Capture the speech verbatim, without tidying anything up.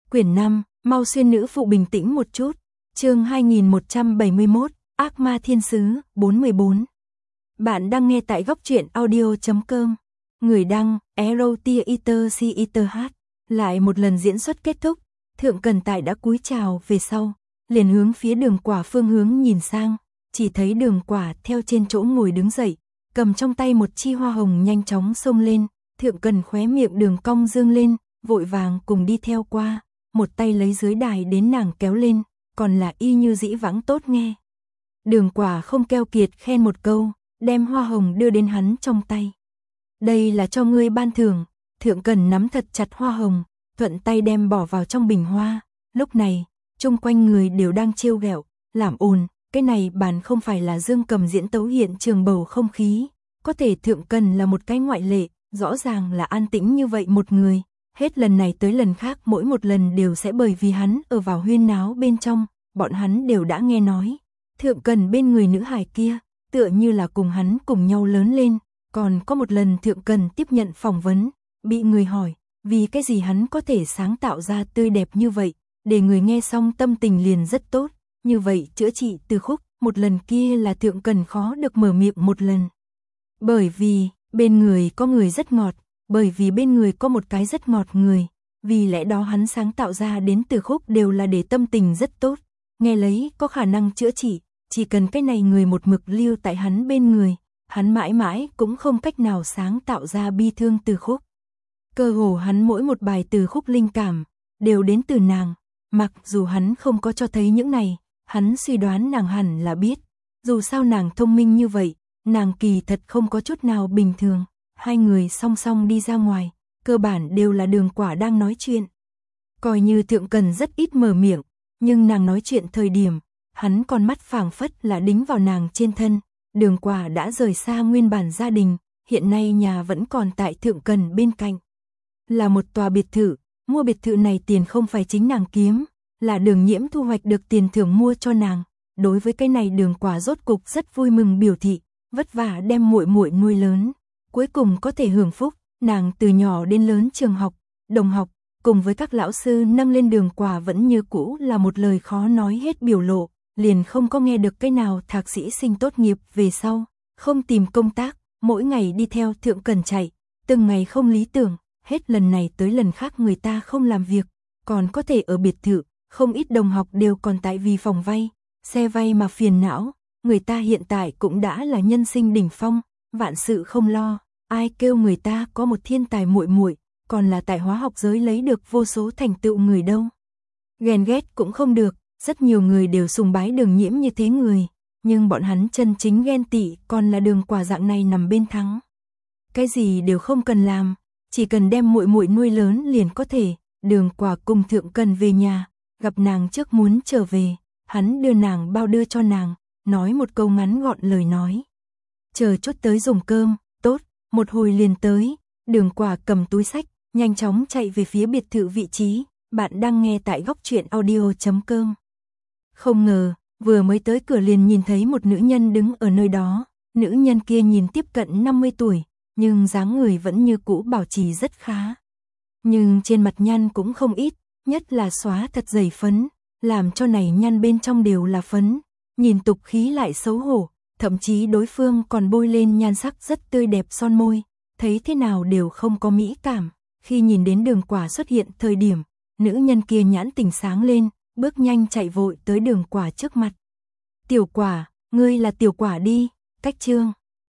Quyển năm, mau xuyên nữ phụ bình tĩnh một chút. Chương hai nghìn một trăm bảy mươi mốt, Ác ma thiên sứ, bốn mươi bốn. Bạn đang nghe tại góc truyện audio chấm com. Người đăng, Erotiater Citer H. Lại một lần diễn xuất kết thúc, Thượng Cần Tại đã cúi chào về sau, liền hướng phía Đường Quả phương hướng nhìn sang, chỉ thấy Đường Quả theo trên chỗ ngồi đứng dậy, cầm trong tay một chi hoa hồng nhanh chóng xông lên, Thượng Cần khóe miệng đường cong dương lên, vội vàng cùng đi theo qua, một tay lấy dưới đài đến nàng kéo lên, còn là y như dĩ vãng tốt nghe. Đường Quả không keo kiệt khen một câu, đem hoa hồng đưa đến hắn trong tay. Đây là cho ngươi ban thưởng. Thượng Cần nắm thật chặt hoa hồng, thuận tay đem bỏ vào trong bình hoa. Lúc này, chung quanh người đều đang trêu ghẹo, làm ồn, cái này bàn không phải là Dương Cầm diễn tấu hiện trường bầu không khí, có thể Thượng Cần là một cái ngoại lệ, rõ ràng là an tĩnh như vậy một người, hết lần này tới lần khác mỗi một lần đều sẽ bởi vì hắn ở vào huyên náo bên trong, bọn hắn đều đã nghe nói. Thượng Cần bên người nữ hài kia, tựa như là cùng hắn cùng nhau lớn lên, còn có một lần Thượng Cần tiếp nhận phỏng vấn, bị người hỏi, vì cái gì hắn có thể sáng tạo ra tươi đẹp như vậy, để người nghe xong tâm tình liền rất tốt, như vậy chữa trị từ khúc, một lần kia là Thượng Cần khó được mở miệng một lần. Bởi vì, bên người có người rất ngọt, bởi vì bên người có một cái rất ngọt người, vì lẽ đó hắn sáng tạo ra đến từ khúc đều là để tâm tình rất tốt, nghe lấy có khả năng chữa trị, chỉ cần cái này người một mực lưu tại hắn bên người, hắn mãi mãi cũng không cách nào sáng tạo ra bi thương từ khúc. Cơ hồ hắn mỗi một bài từ khúc linh cảm, đều đến từ nàng, mặc dù hắn không có cho thấy những này, hắn suy đoán nàng hẳn là biết, dù sao nàng thông minh như vậy, nàng kỳ thật không có chút nào bình thường. Hai người song song đi ra ngoài, cơ bản đều là Đường Quả đang nói chuyện. Coi như Thượng Cần rất ít mở miệng, nhưng nàng nói chuyện thời điểm, hắn con mắt phảng phất là đính vào nàng trên thân. Đường Quả đã rời xa nguyên bản gia đình, hiện nay nhà vẫn còn tại Thượng Cần bên cạnh. Là một tòa biệt thự, mua biệt thự này tiền không phải chính nàng kiếm, là Đường Nhiễm thu hoạch được tiền thưởng mua cho nàng. Đối với cái này Đường Quả rốt cục rất vui mừng biểu thị, vất vả đem muội muội nuôi lớn, cuối cùng có thể hưởng phúc. Nàng từ nhỏ đến lớn trường học, đồng học, cùng với các lão sư nâng lên Đường Quả vẫn như cũ là một lời khó nói hết biểu lộ, liền không có nghe được cái nào thạc sĩ sinh tốt nghiệp về sau, không tìm công tác, mỗi ngày đi theo Thượng Cần chạy, từng ngày không lý tưởng, hết lần này tới lần khác người ta không làm việc, còn có thể ở biệt thự, không ít đồng học đều còn tại vì phòng vay, xe vay mà phiền não, người ta hiện tại cũng đã là nhân sinh đỉnh phong, vạn sự không lo, ai kêu người ta có một thiên tài muội muội, còn là tại hóa học giới lấy được vô số thành tựu người đâu. Ghen ghét cũng không được, rất nhiều người đều sùng bái Đường Nhiễm như thế người, nhưng bọn hắn chân chính ghen tị còn là Đường Quả dạng này nằm bên thắng. Cái gì đều không cần làm, chỉ cần đem muội muội nuôi lớn liền có thể. Đường Quả cùng Thượng Cần về nhà, gặp nàng trước muốn trở về, hắn đưa nàng bao đưa cho nàng, nói một câu ngắn gọn lời nói. Chờ chút tới dùng cơm, tốt, một hồi liền tới. Đường Quả cầm túi sách, nhanh chóng chạy về phía biệt thự vị trí. Bạn đang nghe tại góc truyện audio chấm com. Không ngờ, vừa mới tới cửa liền nhìn thấy một nữ nhân đứng ở nơi đó. Nữ nhân kia nhìn tiếp cận năm mươi tuổi, nhưng dáng người vẫn như cũ bảo trì rất khá. Nhưng trên mặt nhăn cũng không ít, nhất là xóa thật dày phấn, làm cho này nhăn bên trong đều là phấn, nhìn tục khí lại xấu hổ, thậm chí đối phương còn bôi lên nhan sắc rất tươi đẹp son môi, thấy thế nào đều không có mỹ cảm. Khi nhìn đến Đường Quả xuất hiện thời điểm, nữ nhân kia nhãn tình sáng lên, bước nhanh chạy vội tới Đường Quả trước mặt. Tiểu Quả, ngươi là Tiểu Quả đi, cách chương.